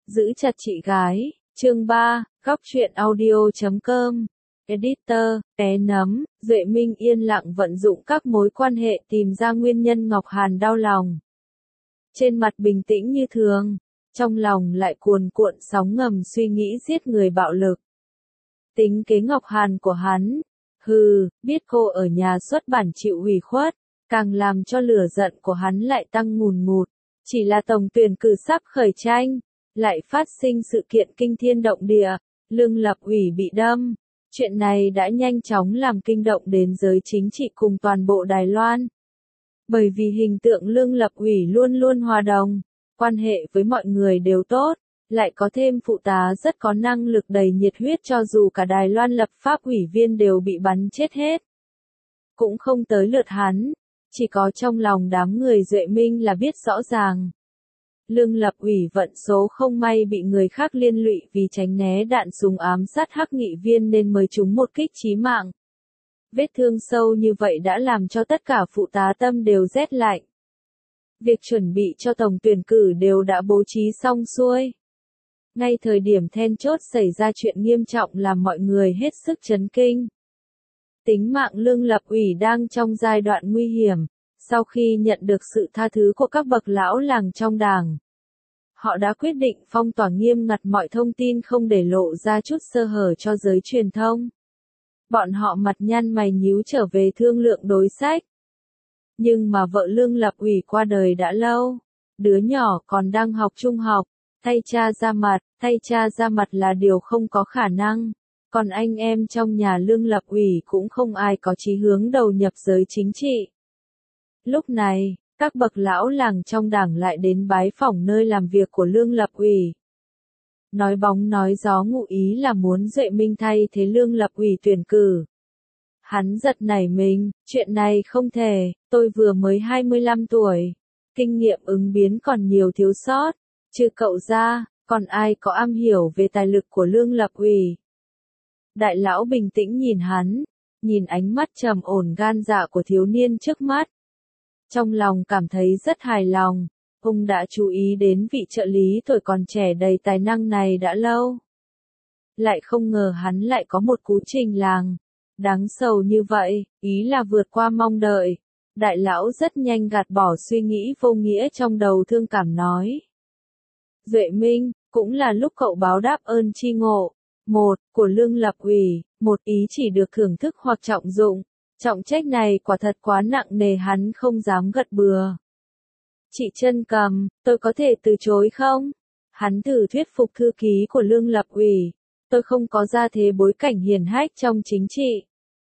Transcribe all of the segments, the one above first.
Giữ chặt chị gái, chương 3, góc truyện audio.com. Editor, té nấm, Duệ Minh yên lặng vận dụng các mối quan hệ tìm ra nguyên nhân Ngọc Hàn đau lòng. Trên mặt bình tĩnh như thường, trong lòng lại cuồn cuộn sóng ngầm suy nghĩ giết người bạo lực. Tính kế Ngọc Hàn của hắn, biết cô ở nhà xuất bản chịu ủy khuất, càng làm cho lửa giận của hắn lại tăng ngùn ngụt. Chỉ là tổng tuyển cử sắp khởi tranh, lại phát sinh sự kiện kinh thiên động địa, Lương Lập Ủy bị đâm. Chuyện này đã nhanh chóng làm kinh động đến giới chính trị cùng toàn bộ Đài Loan. Bởi vì hình tượng Lương Lập Ủy luôn luôn hòa đồng, quan hệ với mọi người đều tốt, lại có thêm phụ tá rất có năng lực đầy nhiệt huyết cho dù cả Đài Loan lập pháp ủy viên đều bị bắn chết hết. Cũng không tới lượt hắn, chỉ có trong lòng đám người Duệ Minh là biết rõ ràng. Lương Lập Ủy vận số không may bị người khác liên lụy vì tránh né đạn súng ám sát hắc nghị viên nên mới trúng một kích chí mạng. Vết thương sâu như vậy đã làm cho tất cả phụ tá tâm đều rét lạnh. Việc chuẩn bị cho tổng tuyển cử đều đã bố trí xong xuôi. Ngay thời điểm then chốt xảy ra chuyện nghiêm trọng làm mọi người hết sức chấn kinh. Tính mạng Lương Lập Ủy đang trong giai đoạn nguy hiểm, sau khi nhận được sự tha thứ của các bậc lão làng trong đảng. Họ đã quyết định phong tỏa nghiêm ngặt mọi thông tin không để lộ ra chút sơ hở cho giới truyền thông. Bọn họ mặt nhăn mày nhíu trở về thương lượng đối sách. Nhưng mà vợ Lương Lập Ủy qua đời đã lâu, đứa nhỏ còn đang học trung học, thay cha ra mặt là điều không có khả năng. Còn anh em trong nhà Lương Lập Ủy cũng không ai có chí hướng đầu nhập giới chính trị. Lúc này, các bậc lão làng trong đảng lại đến bái phỏng nơi làm việc của Lương Lập Ủy. Nói bóng nói gió ngụ ý là muốn Duệ Minh thay thế Lương Lập Ủy tuyển cử. Hắn giật nảy mình, chuyện này không thể, tôi vừa mới 25 tuổi. Kinh nghiệm ứng biến còn nhiều thiếu sót, trừ cậu ra, còn ai có am hiểu về tài lực của Lương Lập Ủy. Đại lão bình tĩnh nhìn hắn, nhìn ánh mắt trầm ổn gan dạ của thiếu niên trước mắt. Trong lòng cảm thấy rất hài lòng, ông đã chú ý đến vị trợ lý tuổi còn trẻ đầy tài năng này đã lâu. Lại không ngờ hắn lại có một cú trình làng, đáng sầu như vậy, ý là vượt qua mong đợi. Đại lão rất nhanh gạt bỏ suy nghĩ vô nghĩa trong đầu thương cảm nói. Duệ Minh, cũng là lúc cậu báo đáp ơn tri ngộ. Một, của Lương Lập Ủy, một ý chỉ được thưởng thức hoặc trọng dụng. Trọng trách này quả thật quá nặng nề hắn không dám gật bừa. Chị Trân Cầm, tôi có thể từ chối không? Hắn thử thuyết phục thư ký của Lương Lập Ủy. Tôi không có gia thế bối cảnh hiển hách trong chính trị.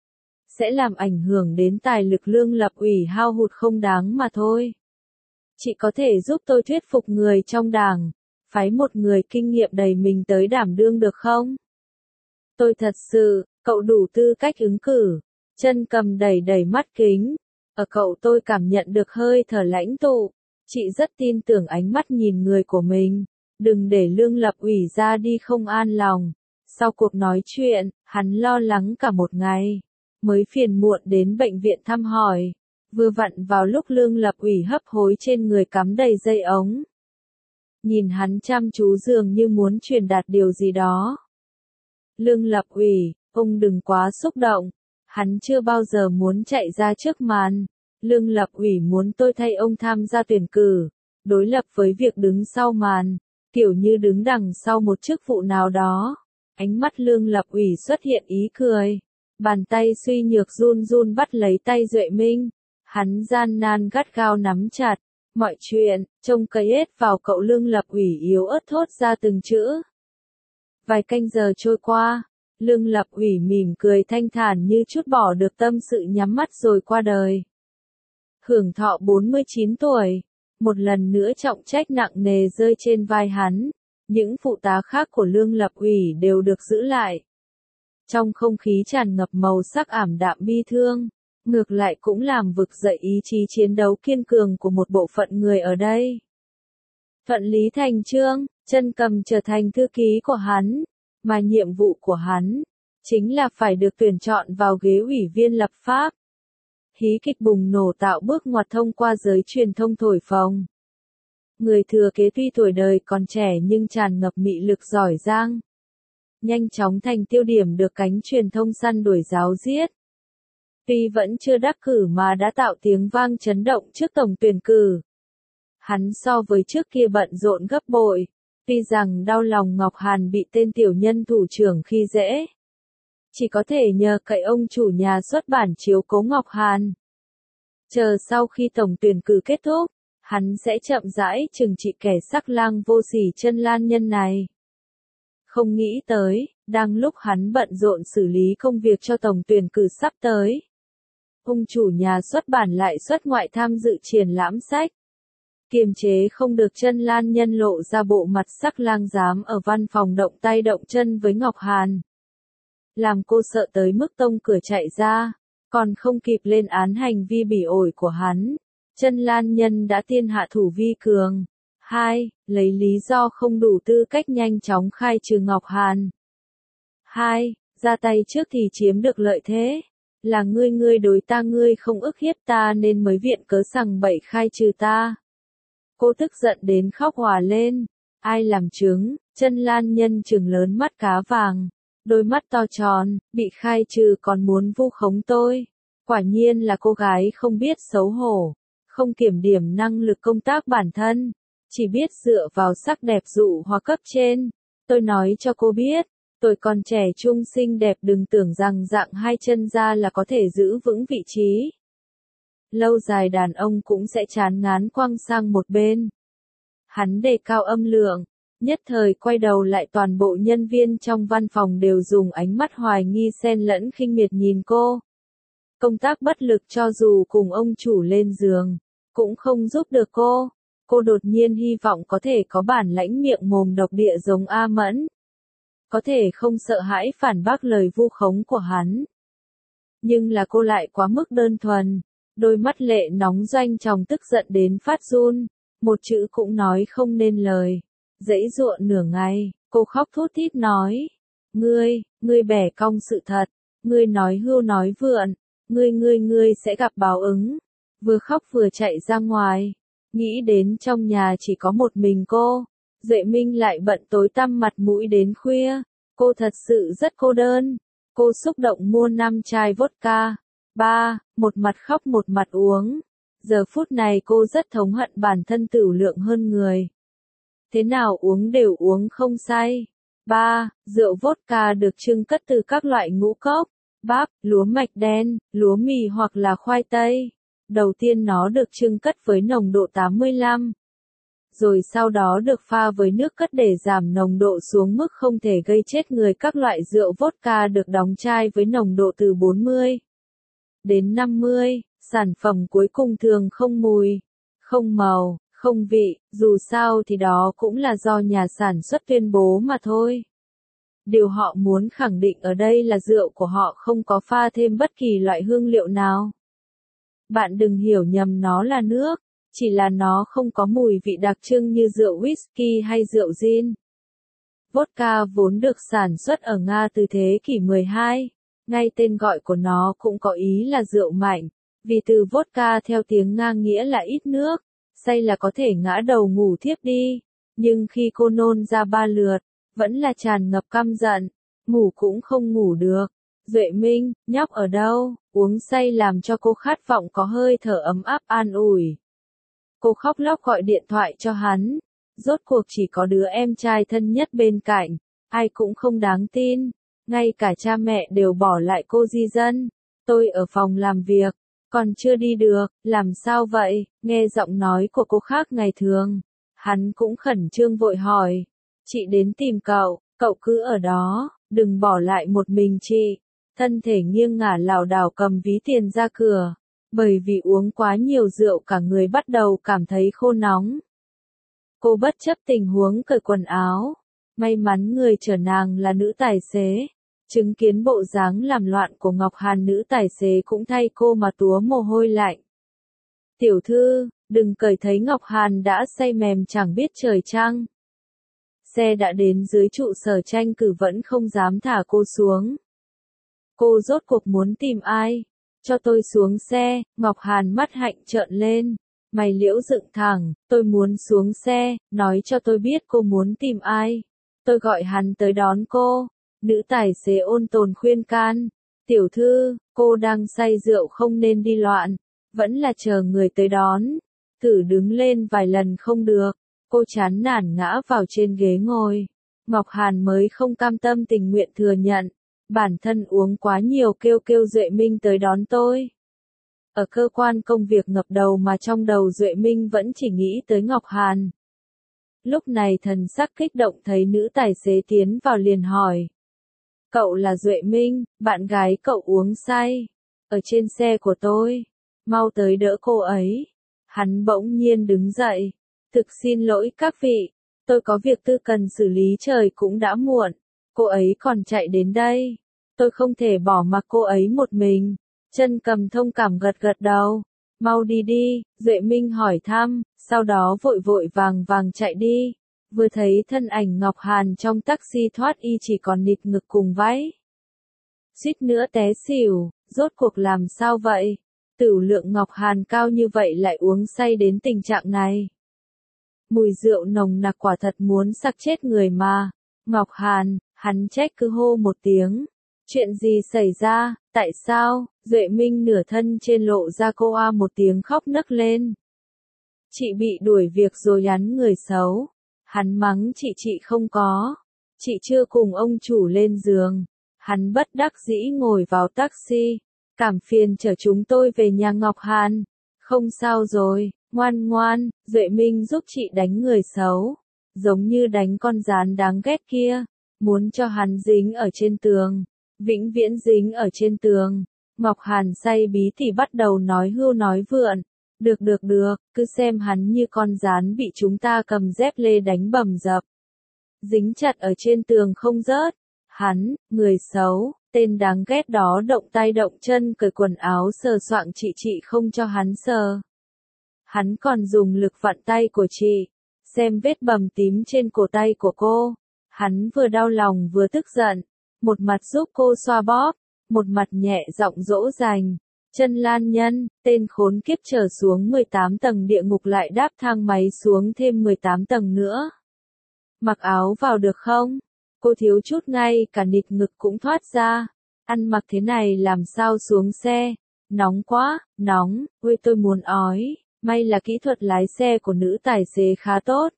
Sẽ làm ảnh hưởng đến tài lực Lương Lập Ủy hao hụt không đáng mà thôi. Chị có thể giúp tôi thuyết phục người trong đảng, phái một người kinh nghiệm đầy mình tới đảm đương được không? Tôi thật sự, cậu đủ tư cách ứng cử. Trân Cầm đẩy mắt kính. Ở cậu tôi cảm nhận được hơi thở lãnh tụ. Chị rất tin tưởng ánh mắt nhìn người của mình. Đừng để Lương Lập Ủy ra đi không an lòng. Sau cuộc nói chuyện, hắn lo lắng cả một ngày. Mới phiền muộn đến bệnh viện thăm hỏi. Vừa vặn vào lúc Lương Lập Ủy hấp hối trên người cắm đầy dây ống. Nhìn hắn chăm chú dường như muốn truyền đạt điều gì đó. Lương Lập Ủy, ông đừng quá xúc động. Hắn chưa bao giờ muốn chạy ra trước màn. Lương Lập Ủy muốn tôi thay ông tham gia tuyển cử, đối lập với việc đứng sau màn, kiểu như đứng đằng sau một chức vụ nào đó. Ánh mắt Lương Lập Ủy xuất hiện ý cười. Bàn tay suy nhược run run bắt lấy tay Duệ Minh. Hắn gian nan gắt gao nắm chặt. Mọi chuyện, trông cậy hết vào cậu. Lương Lập Ủy yếu ớt thốt ra từng chữ. Vài canh giờ trôi qua. Lương Lập Ủy mỉm cười thanh thản như chút bỏ được tâm sự nhắm mắt rồi qua đời. Hưởng thọ 49 tuổi. Một lần nữa trọng trách nặng nề rơi trên vai hắn. Những phụ tá khác của Lương Lập Ủy đều được giữ lại. Trong không khí tràn ngập màu sắc ảm đạm bi thương, ngược lại cũng làm vực dậy ý chí chiến đấu kiên cường của một bộ phận người ở đây. Thuận lý thành chương, Trân Cầm trở thành thư ký của hắn. Mà nhiệm vụ của hắn, chính là phải được tuyển chọn vào ghế ủy viên lập pháp. Hí kịch bùng nổ tạo bước ngoặt thông qua giới truyền thông thổi phồng. Người thừa kế tuy tuổi đời còn trẻ nhưng tràn ngập mị lực giỏi giang. Nhanh chóng thành tiêu điểm được cánh truyền thông săn đuổi ráo riết. Tuy vẫn chưa đắc cử mà đã tạo tiếng vang chấn động trước tổng tuyển cử. Hắn so với trước kia bận rộn gấp bội. Tuy rằng đau lòng Ngọc Hàn bị tên tiểu nhân thủ trưởng khi dễ. Chỉ có thể nhờ cậy ông chủ nhà xuất bản chiếu cố Ngọc Hàn. Chờ sau khi tổng tuyển cử kết thúc, hắn sẽ chậm rãi trừng trị kẻ sắc lang vô sỉ Chân Lan Nhân này. Không nghĩ tới, đang lúc hắn bận rộn xử lý công việc cho tổng tuyển cử sắp tới. Ông chủ nhà xuất bản lại xuất ngoại tham dự triển lãm sách. Kiềm chế không được Chân Lan Nhân lộ ra bộ mặt sắc lang dám ở văn phòng động tay động chân với Ngọc Hàn. Làm cô sợ tới mức tông cửa chạy ra, còn không kịp lên án hành vi bỉ ổi của hắn. Chân Lan Nhân đã tiên hạ thủ vi cường. 2. Lấy lý do không đủ tư cách nhanh chóng khai trừ Ngọc Hàn. 2. Ra tay trước thì chiếm được lợi thế. Là ngươi đối ta ngươi không ức hiếp ta nên mới viện cớ sằng bậy khai trừ ta. Cô tức giận đến khóc òa lên. Ai làm chứng? Chân Lan Nhân trừng lớn mắt cá vàng. Đôi mắt to tròn, bị khai trừ còn muốn vu khống tôi. Quả nhiên là cô gái không biết xấu hổ. Không kiểm điểm năng lực công tác bản thân. Chỉ biết dựa vào sắc đẹp dụ hoặc cấp trên. Tôi nói cho cô biết. Tôi còn trẻ trung xinh đẹp đừng tưởng rằng dạng hai chân ra là có thể giữ vững vị trí. Lâu dài đàn ông cũng sẽ chán ngán quăng sang một bên. Hắn đề cao âm lượng, nhất thời quay đầu lại toàn bộ nhân viên trong văn phòng đều dùng ánh mắt hoài nghi xen lẫn khinh miệt nhìn cô. Công tác bất lực cho dù cùng ông chủ lên giường, cũng không giúp được cô. Cô đột nhiên hy vọng có thể có bản lãnh miệng mồm độc địa giống A Mẫn. Có thể không sợ hãi phản bác lời vu khống của hắn. Nhưng là cô lại quá mức đơn thuần. Đôi mắt lệ nóng doanh tròng tức giận đến phát run. Một chữ cũng nói không nên lời. Giãy giụa nửa ngày, cô khóc thút thít nói. Ngươi bẻ cong sự thật. Ngươi nói hưu nói vượn. Ngươi sẽ gặp báo ứng. Vừa khóc vừa chạy ra ngoài. Nghĩ đến trong nhà chỉ có một mình cô. Duệ Minh lại bận tối tăm mặt mũi đến khuya. Cô thật sự rất cô đơn. Cô xúc động mua 5 chai vodka. Một mặt khóc một mặt uống. Giờ phút này cô rất thống hận bản thân tửu lượng hơn người. Thế nào uống đều uống không say. Rượu vodka được trưng cất từ các loại ngũ cốc, bắp, lúa mạch đen, lúa mì hoặc là khoai tây. Đầu tiên nó được trưng cất với nồng độ 85. Rồi sau đó được pha với nước cất để giảm nồng độ xuống mức không thể gây chết người. Các loại rượu vodka được đóng chai với nồng độ từ 40 đến 50. Sản phẩm cuối cùng thường không mùi, không màu, không vị, dù sao thì đó cũng là do nhà sản xuất tuyên bố mà thôi. Điều họ muốn khẳng định ở đây là rượu của họ không có pha thêm bất kỳ loại hương liệu nào. Bạn đừng hiểu nhầm nó là nước, chỉ là nó không có mùi vị đặc trưng như rượu whisky hay rượu gin. Vodka vốn được sản xuất ở Nga từ thế kỷ 12, ngay tên gọi của nó cũng có ý là rượu mạnh. Vì từ vodka theo tiếng Nga nghĩa là ít nước, say là có thể ngã đầu ngủ thiếp đi. Nhưng khi cô nôn ra 3 lượt, vẫn là tràn ngập căm giận, ngủ cũng không ngủ được. Duệ Minh, nhóc ở đâu? Uống say làm cho cô khát vọng có hơi thở ấm áp an ủi. Cô khóc lóc gọi điện thoại cho hắn. Rốt cuộc chỉ có đứa em trai thân nhất bên cạnh, ai cũng không đáng tin. Ngay cả cha mẹ đều bỏ lại cô di dân. Tôi ở phòng làm việc. Còn chưa đi được, làm sao vậy? Nghe giọng nói của cô khác ngày thường. Hắn cũng khẩn trương vội hỏi. Chị đến tìm cậu, cậu cứ ở đó, đừng bỏ lại một mình chị. Thân thể nghiêng ngả lảo đảo cầm ví tiền ra cửa. Bởi vì uống quá nhiều rượu cả người bắt đầu cảm thấy khô nóng. Cô bất chấp tình huống cởi quần áo. May mắn người chở nàng là nữ tài xế. Chứng kiến bộ dáng làm loạn của Ngọc Hàn, nữ tài xế cũng thay cô mà túa mồ hôi lạnh. Tiểu thư, đừng cởi, thấy Ngọc Hàn đã say mềm chẳng biết trời trăng. Xe đã đến dưới trụ sở tranh cử vẫn không dám thả cô xuống. Cô rốt cuộc muốn tìm ai? Cho tôi xuống xe. Ngọc Hàn mắt hạnh trợn lên. Mày liễu dựng thẳng, tôi muốn xuống xe, nói cho tôi biết cô muốn tìm ai. Tôi gọi hắn tới đón cô. Nữ tài xế ôn tồn khuyên can. Tiểu thư, cô đang say rượu không nên đi loạn. Vẫn là chờ người tới đón. Thử đứng lên vài lần không được. Cô chán nản ngã vào trên ghế ngồi. Ngọc Hàn mới không cam tâm tình nguyện thừa nhận. Bản thân uống quá nhiều kêu Duệ Minh tới đón tôi. Ở cơ quan công việc ngập đầu mà trong đầu Duệ Minh vẫn chỉ nghĩ tới Ngọc Hàn. Lúc này thần sắc kích động thấy nữ tài xế tiến vào liền hỏi. Cậu là Duệ Minh, bạn gái cậu uống say. Ở trên xe của tôi. Mau tới đỡ cô ấy. Hắn bỗng nhiên đứng dậy. Thực xin lỗi các vị. Tôi có việc tư cần xử lý trời cũng đã muộn. Cô ấy còn chạy đến đây. Tôi không thể bỏ mặc cô ấy một mình. Chân cầm thông cảm gật gật đầu. Mau đi đi, Duệ Minh hỏi thăm, sau đó vội vội vàng chạy đi. Vừa thấy thân ảnh Ngọc Hàn trong taxi thoát y chỉ còn nịt ngực cùng váy. Suýt nữa té xỉu, rốt cuộc làm sao vậy? Tửu lượng Ngọc Hàn cao như vậy lại uống say đến tình trạng này. Mùi rượu nồng nặc quả thật muốn sặc chết người mà. Ngọc Hàn, hắn trách cứ hô một tiếng. Chuyện gì xảy ra, tại sao? Duệ Minh nửa thân trên lộ ra cô a một tiếng khóc nấc lên. Chị bị đuổi việc rồi hắn người xấu. Hắn mắng chị không có. Chị chưa cùng ông chủ lên giường. Hắn bất đắc dĩ ngồi vào taxi. Cảm phiền chở chúng tôi về nhà Ngọc Hàn. Không sao rồi, ngoan ngoan, Duệ Minh giúp chị đánh người xấu. Giống như đánh con gián đáng ghét kia. Muốn cho hắn dính ở trên tường. Vĩnh viễn dính ở trên tường. Ngọc Hàn say bí thì bắt đầu nói hưu nói vượn. Được, cứ xem hắn như con gián bị chúng ta cầm dép lê đánh bầm dập. Dính chặt ở trên tường không rớt. Hắn, người xấu, tên đáng ghét đó động tay động chân cởi quần áo sờ soạng chị không cho hắn sờ. Hắn còn dùng lực vặn tay của chị. Xem vết bầm tím trên cổ tay của cô. Hắn vừa đau lòng vừa tức giận. Một mặt giúp cô xoa bóp, một mặt nhẹ giọng dỗ dành. Chân Lan Nhân, tên khốn kiếp trở xuống 18 tầng địa ngục lại đáp thang máy xuống thêm 18 tầng nữa. Mặc áo vào được không? Cô thiếu chút ngay cả nịt ngực cũng thoát ra. Ăn mặc thế này làm sao xuống xe? Nóng quá, nóng, ôi tôi muốn ói. May là kỹ thuật lái xe của nữ tài xế khá tốt.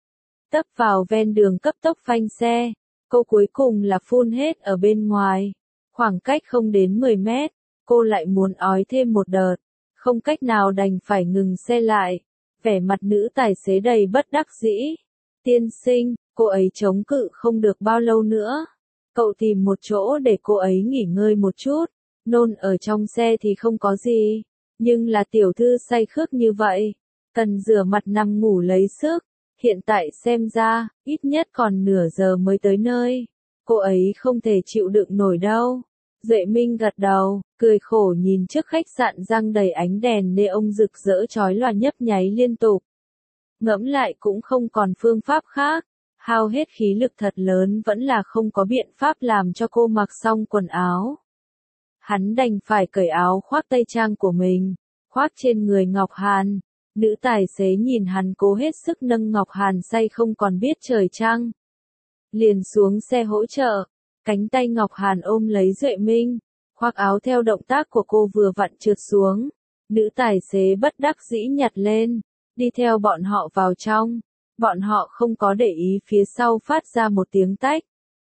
Tấp vào ven đường cấp tốc phanh xe. Cô cuối cùng là phun hết ở bên ngoài. Khoảng cách không đến 10 mét. Cô lại muốn ói thêm một đợt. Không cách nào đành phải ngừng xe lại. Vẻ mặt nữ tài xế đầy bất đắc dĩ. Tiên sinh, cô ấy chống cự không được bao lâu nữa. Cậu tìm một chỗ để cô ấy nghỉ ngơi một chút. Nôn ở trong xe thì không có gì. Nhưng là tiểu thư say khướt như vậy. Cần rửa mặt nằm ngủ lấy sức. Hiện tại xem ra, ít nhất còn nửa giờ mới tới nơi. Cô ấy không thể chịu đựng nổi đâu. Duệ Minh gật đầu, cười khổ nhìn trước khách sạn răng đầy ánh đèn neon rực rỡ chói lòa nhấp nháy liên tục. Ngẫm lại cũng không còn phương pháp khác. Hao hết khí lực thật lớn vẫn là không có biện pháp làm cho cô mặc xong quần áo. Hắn đành phải cởi áo khoác tây trang của mình, khoác trên người Ngọc Hàn. Nữ tài xế nhìn hắn cố hết sức nâng Ngọc Hàn say không còn biết trời trăng. Liền xuống xe hỗ trợ, cánh tay Ngọc Hàn ôm lấy Duệ Minh, khoác áo theo động tác của cô vừa vặn trượt xuống. Nữ tài xế bất đắc dĩ nhặt lên, đi theo bọn họ vào trong. Bọn họ không có để ý phía sau phát ra một tiếng tách.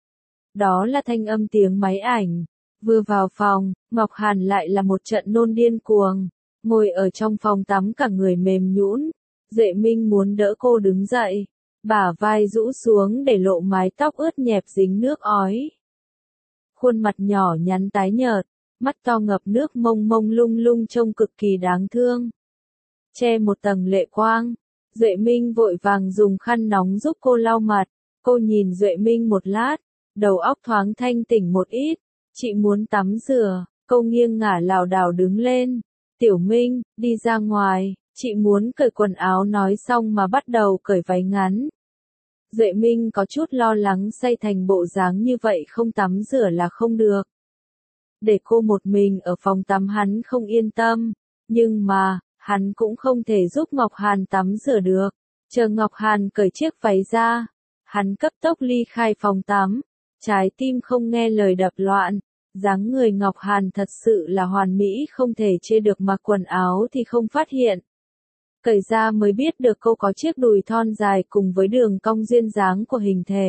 Đó là thanh âm tiếng máy ảnh. Vừa vào phòng, Ngọc Hàn lại là một trận nôn điên cuồng. Ngồi ở trong phòng tắm cả người mềm nhũn. Duệ Minh muốn đỡ cô đứng dậy. Bả vai rũ xuống để lộ mái tóc ướt nhẹp dính nước ói. Khuôn mặt nhỏ nhắn tái nhợt, mắt to ngập nước mông mông lung lung trông cực kỳ đáng thương. Che một tầng lệ quang. Duệ Minh vội vàng dùng khăn nóng giúp cô lau mặt. Cô nhìn Duệ Minh một lát, đầu óc thoáng thanh tỉnh một ít. Chị muốn tắm rửa, cô nghiêng ngả lảo đảo đứng lên. Tiểu Minh, đi ra ngoài, chị muốn cởi quần áo nói xong mà bắt đầu cởi váy ngắn. Duệ Minh có chút lo lắng say thành bộ dáng như vậy không tắm rửa là không được. Để cô một mình ở phòng tắm hắn không yên tâm, nhưng mà, hắn cũng không thể giúp Ngọc Hàn tắm rửa được. Chờ Ngọc Hàn cởi chiếc váy ra, hắn cấp tốc ly khai phòng tắm, trái tim không nghe lời đập loạn. Dáng người Ngọc Hàn thật sự là hoàn mỹ, không thể chê được, mặc quần áo thì không phát hiện. Cởi ra mới biết được cô có chiếc đùi thon dài cùng với đường cong duyên dáng của hình thể.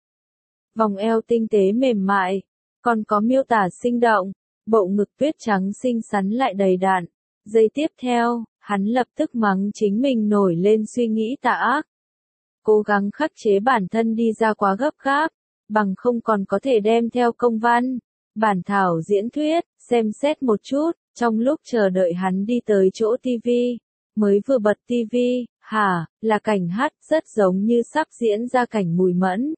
Vòng eo tinh tế mềm mại, còn có miêu tả sinh động, bộ ngực tuyết trắng xinh xắn lại đầy đặn. Giây tiếp theo, hắn lập tức mắng chính mình nổi lên suy nghĩ tà ác. Cố gắng khắc chế bản thân đi ra quá gấp gáp, bằng không còn có thể đem theo công văn, bản thảo diễn thuyết, xem xét một chút. Trong lúc chờ đợi hắn đi tới chỗ tivi, mới vừa bật tivi, là cảnh hát rất giống như sắp diễn ra cảnh Mùi Mẫn.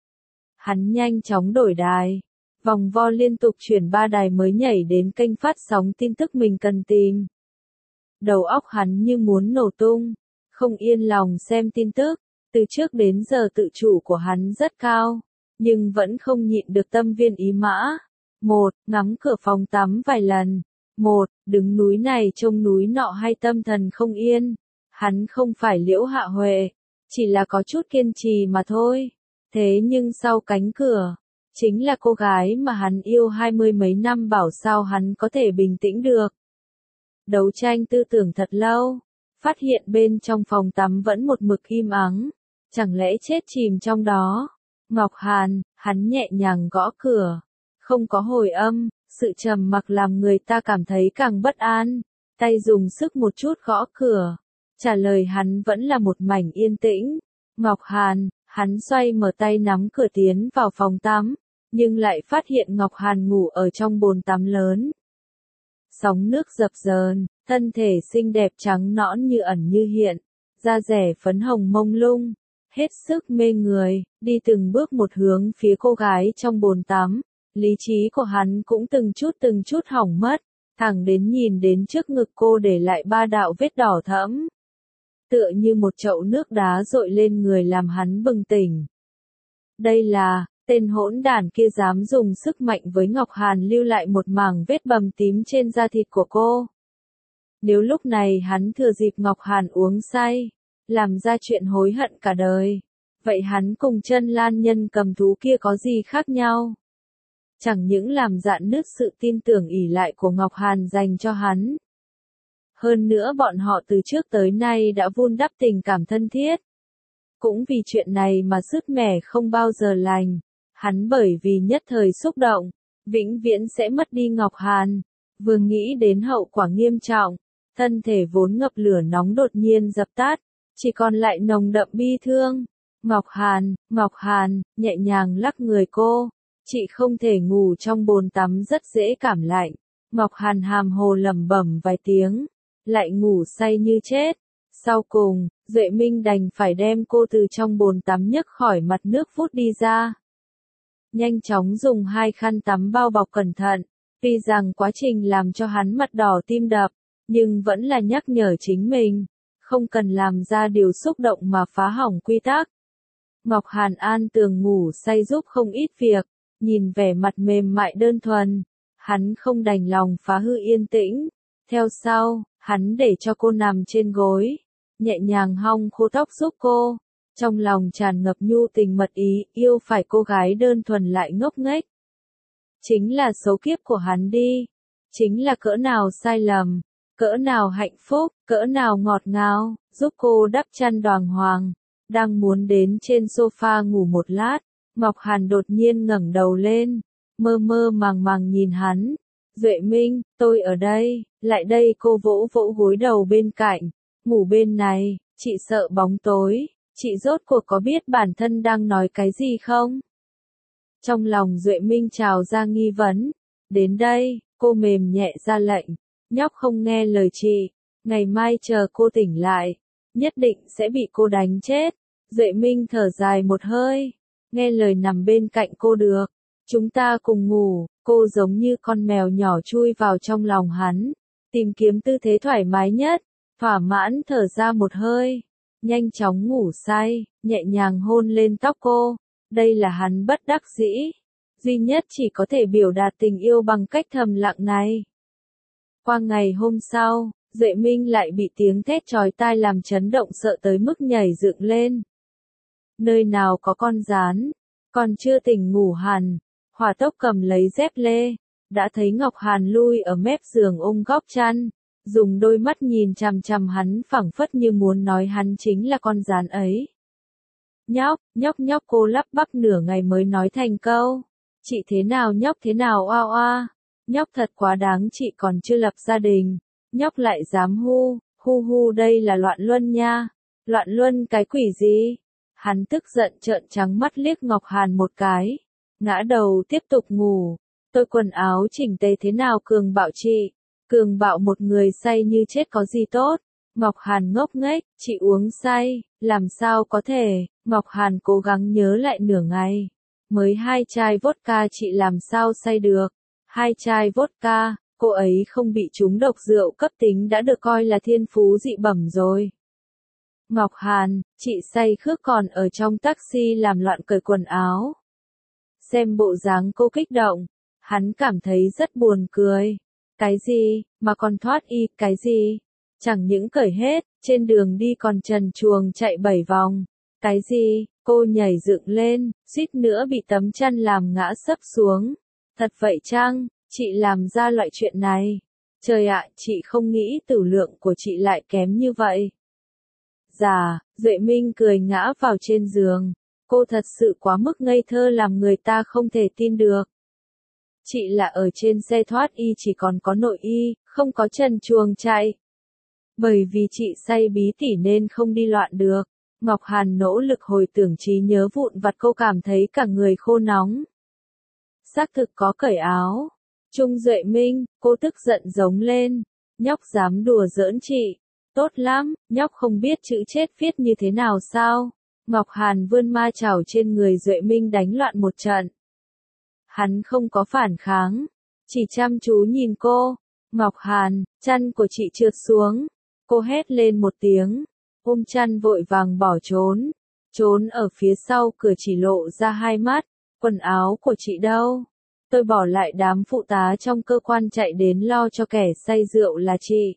Hắn nhanh chóng đổi đài, vòng vo liên tục chuyển 3 đài mới nhảy đến kênh phát sóng tin tức mình cần tìm. Đầu óc hắn như muốn nổ tung, không yên lòng xem tin tức, từ trước đến giờ tự chủ của hắn rất cao, nhưng vẫn không nhịn được tâm viên ý mã. 1. Ngắm cửa phòng tắm vài lần. 1. Đứng núi này trông núi nọ hay tâm thần không yên. Hắn không phải Liễu Hạ Huệ, chỉ là có chút kiên trì mà thôi. Thế nhưng sau cánh cửa, chính là cô gái mà hắn yêu 20 mấy năm, bảo sao hắn có thể bình tĩnh được. Đấu tranh tư tưởng thật lâu, phát hiện bên trong phòng tắm vẫn một mực im ắng, chẳng lẽ chết chìm trong đó. Ngọc Hàn, hắn nhẹ nhàng gõ cửa, không có hồi âm, sự trầm mặc làm người ta cảm thấy càng bất an, tay dùng sức một chút gõ cửa, trả lời hắn vẫn là một mảnh yên tĩnh. Ngọc Hàn, hắn xoay mở tay nắm cửa tiến vào phòng tắm, nhưng lại phát hiện Ngọc Hàn ngủ ở trong bồn tắm lớn. Sóng nước dập dờn, thân thể xinh đẹp trắng nõn như ẩn như hiện, da rẻ phấn hồng mông lung, hết sức mê người, đi từng bước một hướng phía cô gái trong bồn tắm. Lý trí của hắn cũng từng chút hỏng mất, thẳng đến nhìn đến trước ngực cô để lại 3 đạo vết đỏ thẫm. Tựa như một chậu nước đá dội lên người làm hắn bừng tỉnh. Đây là, tên hỗn đản kia dám dùng sức mạnh với Ngọc Hàn lưu lại một mảng vết bầm tím trên da thịt của cô. Nếu lúc này hắn thừa dịp Ngọc Hàn uống say, làm ra chuyện hối hận cả đời, vậy hắn cùng Chân Lan Nhân cầm thú kia có gì khác nhau? Chẳng những làm rạn nứt sự tin tưởng ỷ lại của Ngọc Hàn dành cho hắn. Hơn nữa bọn họ từ trước tới nay đã vun đắp tình cảm thân thiết. Cũng vì chuyện này mà sứt mẻ không bao giờ lành. Hắn bởi vì nhất thời xúc động, vĩnh viễn sẽ mất đi Ngọc Hàn. Vừa nghĩ đến hậu quả nghiêm trọng, thân thể vốn ngập lửa nóng đột nhiên dập tắt, chỉ còn lại nồng đậm bi thương. Ngọc Hàn, nhẹ nhàng lắc người cô. Chị không thể ngủ trong bồn tắm rất dễ cảm lạnh. Ngọc Hàn hàm hồ lẩm bẩm vài tiếng, lại ngủ say như chết. Sau cùng, Duệ Minh đành phải đem cô từ trong bồn tắm nhấc khỏi mặt nước vút đi ra. Nhanh chóng dùng 2 khăn tắm bao bọc cẩn thận, tuy rằng quá trình làm cho hắn mặt đỏ tim đập, nhưng vẫn là nhắc nhở chính mình, không cần làm ra điều xúc động mà phá hỏng quy tắc. Ngọc Hàn an tường ngủ say giúp không ít việc. Nhìn vẻ mặt mềm mại đơn thuần, hắn không đành lòng phá hư yên tĩnh. Theo sau, hắn để cho cô nằm trên gối, nhẹ nhàng hong khô tóc giúp cô. Trong lòng tràn ngập nhu tình mật ý, yêu phải cô gái đơn thuần lại ngốc nghếch. Chính là số kiếp của hắn đi. Chính là cỡ nào sai lầm, cỡ nào hạnh phúc, cỡ nào ngọt ngào, giúp cô đắp chăn đoàng hoàng. Đang muốn đến trên sofa ngủ một lát, Ngọc Hàn đột nhiên ngẩng đầu lên, mơ mơ màng màng nhìn hắn. Duệ Minh, tôi ở đây, lại đây. Cô vỗ vỗ gối đầu bên cạnh, ngủ bên này, chị sợ bóng tối, chị rốt cuộc có biết bản thân đang nói cái gì không? Trong lòng Duệ Minh trào ra nghi vấn, đến đây, cô mềm nhẹ ra lệnh, nhóc không nghe lời chị, ngày mai chờ cô tỉnh lại, nhất định sẽ bị cô đánh chết. Duệ Minh thở dài một hơi. Nghe lời nằm bên cạnh cô được, chúng ta cùng ngủ. Cô giống như con mèo nhỏ chui vào trong lòng hắn, tìm kiếm tư thế thoải mái nhất, thỏa mãn thở ra một hơi, nhanh chóng ngủ say, nhẹ nhàng hôn lên tóc cô. Đây là hắn bất đắc dĩ, duy nhất chỉ có thể biểu đạt tình yêu bằng cách thầm lặng này. Qua ngày hôm sau, Duệ Minh lại bị tiếng thét chói tai làm chấn động sợ tới mức nhảy dựng lên. Nơi nào có con gián, còn chưa tỉnh ngủ hẳn, hỏa tốc cầm lấy dép lê, đã thấy Ngọc Hàn lui ở mép giường ôm góc chăn, dùng đôi mắt nhìn chằm chằm hắn phảng phất như muốn nói hắn chính là con gián ấy. Nhóc cô lắp bắp nửa ngày mới nói thành câu. Chị thế nào nhóc thế nào oa oa, nhóc thật quá đáng chị còn chưa lập gia đình, nhóc lại dám hu đây là loạn luân nha, loạn luân cái quỷ gì? Hắn tức giận trợn trắng mắt liếc Ngọc Hàn một cái, ngã đầu tiếp tục ngủ, tôi quần áo chỉnh tề thế nào cường bạo chị, cường bạo một người say như chết có gì tốt? Ngọc Hàn ngốc nghếch, chị uống say, làm sao có thể, Ngọc Hàn cố gắng nhớ lại nửa ngày. Mới 2 chai vodka chị làm sao say được, 2 chai vodka, cô ấy không bị trúng độc rượu cấp tính đã được coi là thiên phú dị bẩm rồi. Ngọc Hàn, chị say khước còn ở trong taxi làm loạn cởi quần áo. Xem bộ dáng cô kích động, hắn cảm thấy rất buồn cười. Cái gì, mà còn thoát y, cái gì? Chẳng những cởi hết, trên đường đi còn trần truồng chạy 7 vòng. Cái gì, cô nhảy dựng lên, suýt nữa bị tấm chăn làm ngã sấp xuống. Thật vậy chăng, chị làm ra loại chuyện này? Trời ạ, chị không nghĩ tử lượng của chị lại kém như vậy. Dạ, Duệ Minh cười ngã vào trên giường. Cô thật sự quá mức ngây thơ làm người ta không thể tin được. Chị là ở trên xe thoát y chỉ còn có nội y, không có trần truồng chạy. Bởi vì chị say bí tỉ nên không đi loạn được. Ngọc Hàn nỗ lực hồi tưởng trí nhớ vụn vặt cô cảm thấy cả người khô nóng. Xác thực có cởi áo. Trung Duệ Minh, cô tức giận giống lên. Nhóc dám đùa giỡn chị. Tốt lắm, nhóc không biết chữ chết viết như thế nào sao? Ngọc Hàn vươn ma chảo trên người Duệ Minh đánh loạn một trận. Hắn không có phản kháng, chỉ chăm chú nhìn cô. Ngọc Hàn, chăn của chị trượt xuống. Cô hét lên một tiếng, ôm chăn vội vàng bỏ trốn. Trốn ở phía sau cửa chỉ lộ ra 2 mắt. Quần áo của chị đâu? Tôi bỏ lại đám phụ tá trong cơ quan chạy đến lo cho kẻ say rượu là chị.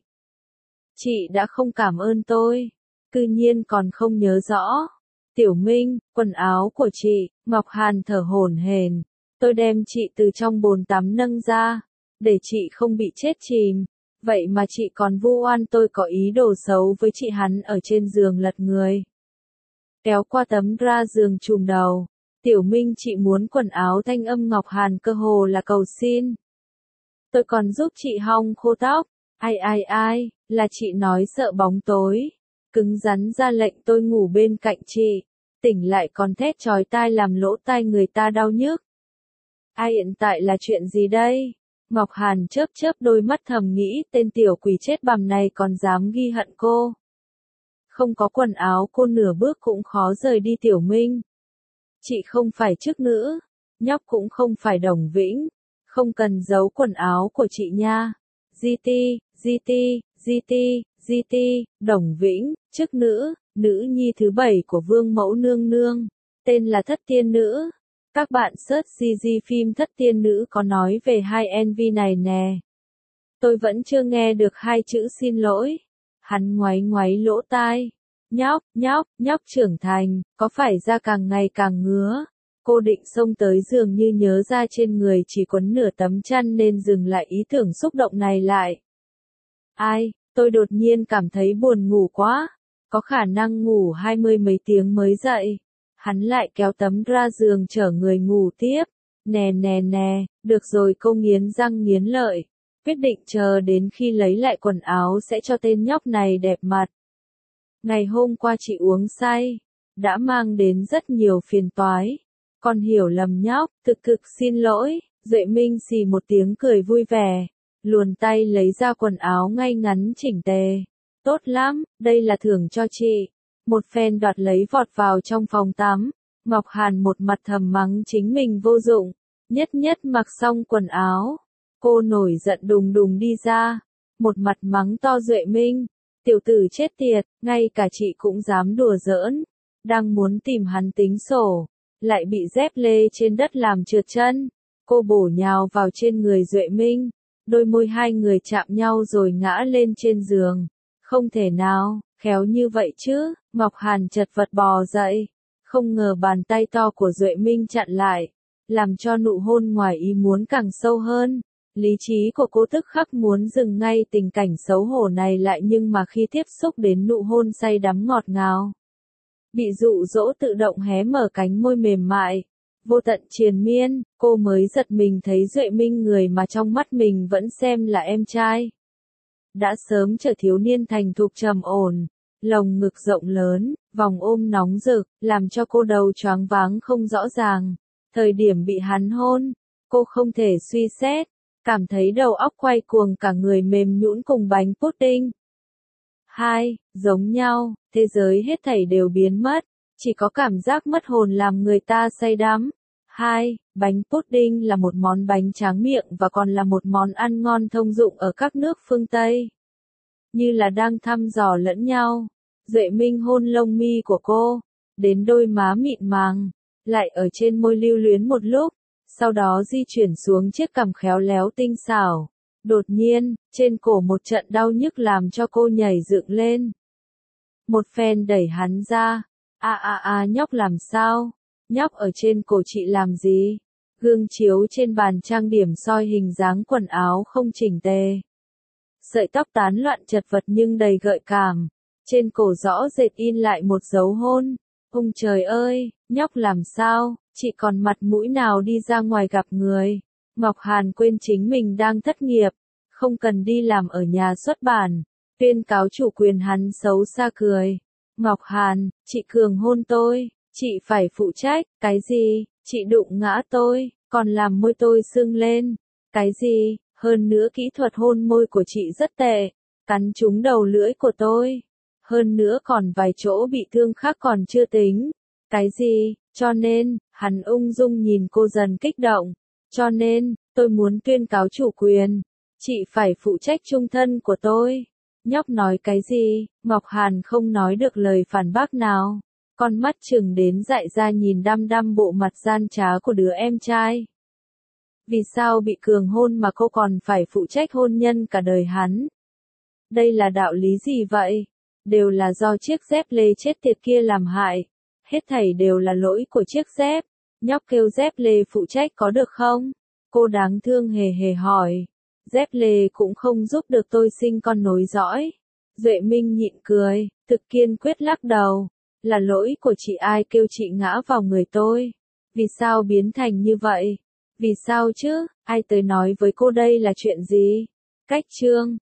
Chị đã không cảm ơn tôi, cư nhiên còn không nhớ rõ. Tiểu Minh, quần áo của chị, Ngọc Hàn thở hổn hển. Tôi đem chị từ trong bồn tắm nâng ra, để chị không bị chết chìm. Vậy mà chị còn vu oan tôi có ý đồ xấu với chị. Hắn ở trên giường lật người, kéo qua tấm ra giường trùm đầu. Tiểu Minh chị muốn quần áo thanh âm Ngọc Hàn cơ hồ là cầu xin. Tôi còn giúp chị hong khô tóc. Ai, là chị nói sợ bóng tối. Cứng rắn ra lệnh tôi ngủ bên cạnh chị. Tỉnh lại còn thét chói tai làm lỗ tai người ta đau nhức. Ai hiện tại là chuyện gì đây? Ngọc Hàn chớp đôi mắt thầm nghĩ tên tiểu quỷ chết bằm này còn dám ghi hận cô. Không có quần áo cô nửa bước cũng khó rời đi Tiểu Minh. Chị không phải chức nữ, nhóc cũng không phải Đồng Vĩnh, không cần giấu quần áo của chị nha. GT, Đồng Vĩnh, chức nữ, nữ nhi thứ 7 của Vương Mẫu Nương Nương, tên là Thất Tiên Nữ. Các bạn search GG phim Thất Tiên Nữ có nói về 2NV này nè. Tôi vẫn chưa nghe được 2 chữ xin lỗi. Hắn ngoáy lỗ tai. Nhóc trưởng thành, có phải da càng ngày càng ngứa? Cô định xông tới giường như nhớ ra trên người chỉ quấn nửa tấm chăn nên dừng lại ý tưởng xúc động này lại. Tôi đột nhiên cảm thấy buồn ngủ quá, có khả năng ngủ 20 mấy tiếng mới dậy. Hắn lại kéo tấm ra giường chở người ngủ tiếp. Nè, được rồi cô nghiến răng nghiến lợi. Quyết định chờ đến khi lấy lại quần áo sẽ cho tên nhóc này đẹp mặt. Ngày hôm qua chị uống say, đã mang đến rất nhiều phiền toái. Con hiểu lầm nhóc, cực xin lỗi. Duệ Minh xì một tiếng cười vui vẻ, luồn tay lấy ra quần áo ngay ngắn chỉnh tề. Tốt lắm, đây là thưởng cho chị. Một phen đoạt lấy vọt vào trong phòng tắm. Ngọc Hàn một mặt thầm mắng chính mình vô dụng. Nhất mặc xong quần áo, cô nổi giận đùng đi ra. Một mặt mắng to Duệ Minh. Tiểu tử chết tiệt, ngay cả chị cũng dám đùa giỡn. Đang muốn tìm hắn tính sổ, lại bị dép lê trên đất làm trượt chân. Cô bổ nhào vào trên người Duệ Minh. Đôi môi hai người chạm nhau rồi ngã lên trên giường. Không thể nào, khéo như vậy chứ, Ngọc Hàn chật vật bò dậy. Không ngờ bàn tay to của Duệ Minh chặn lại, làm cho nụ hôn ngoài ý muốn càng sâu hơn. Lý trí của cô tức khắc muốn dừng ngay tình cảnh xấu hổ này lại nhưng mà khi tiếp xúc đến nụ hôn say đắm ngọt ngào, bị dụ dỗ tự động hé mở cánh môi mềm mại, vô tận triền miên, cô mới giật mình thấy Duệ Minh người mà trong mắt mình vẫn xem là em trai. Đã sớm trở thiếu niên thành thục trầm ổn, lồng ngực rộng lớn, vòng ôm nóng rực, làm cho cô đầu choáng váng không rõ ràng. Thời điểm bị hắn hôn, cô không thể suy xét, cảm thấy đầu óc quay cuồng cả người mềm nhũn cùng bánh pudding. Hai, giống nhau, thế giới hết thảy đều biến mất, chỉ có cảm giác mất hồn làm người ta say đắm. Hai, bánh pudding là một món bánh tráng miệng và còn là một món ăn ngon thông dụng ở các nước phương Tây. Như là đang thăm dò lẫn nhau, Duệ Minh hôn lông mi của cô, đến đôi má mịn màng, lại ở trên môi lưu luyến một lúc, sau đó di chuyển xuống chiếc cằm khéo léo tinh xảo. Đột nhiên, trên cổ một trận đau nhức làm cho cô nhảy dựng lên. Một phen đẩy hắn ra. Nhóc làm sao? Nhóc ở trên cổ chị làm gì? Gương chiếu trên bàn trang điểm soi hình dáng quần áo không chỉnh tề. Sợi tóc tán loạn chật vật nhưng đầy gợi cảm. Trên cổ rõ rệt in lại một dấu hôn. Ôi trời ơi, nhóc làm sao? Chị còn mặt mũi nào đi ra ngoài gặp người? Ngọc Hàn quên chính mình đang thất nghiệp, không cần đi làm ở nhà xuất bản, tuyên cáo chủ quyền hắn xấu xa cười. Ngọc Hàn, chị cường hôn tôi, chị phải phụ trách, cái gì, chị đụng ngã tôi, còn làm môi tôi sưng lên, cái gì, hơn nữa kỹ thuật hôn môi của chị rất tệ, cắn trúng đầu lưỡi của tôi, hơn nữa còn vài chỗ bị thương khác còn chưa tính, cái gì, cho nên, hắn ung dung nhìn cô dần kích động. Cho nên, tôi muốn tuyên cáo chủ quyền. Chị phải phụ trách chung thân của tôi. Nhóc nói cái gì? Ngọc Hàn không nói được lời phản bác nào. Con mắt trừng đến dại ra nhìn đăm đăm bộ mặt gian trá của đứa em trai. Vì sao bị cường hôn mà cô còn phải phụ trách hôn nhân cả đời hắn? Đây là đạo lý gì vậy? Đều là do chiếc dép lê chết tiệt kia làm hại. Hết thảy đều là lỗi của chiếc dép. Nhóc kêu dép lê phụ trách có được không? Cô đáng thương hề hề hỏi. Dép lê cũng không giúp được tôi sinh con nối dõi. Duệ Minh nhịn cười, thực kiên quyết lắc đầu. Là lỗi của chị, ai kêu chị ngã vào người tôi? Vì sao biến thành như vậy? Vì sao chứ? Ai tới nói với cô đây là chuyện gì? Cách chương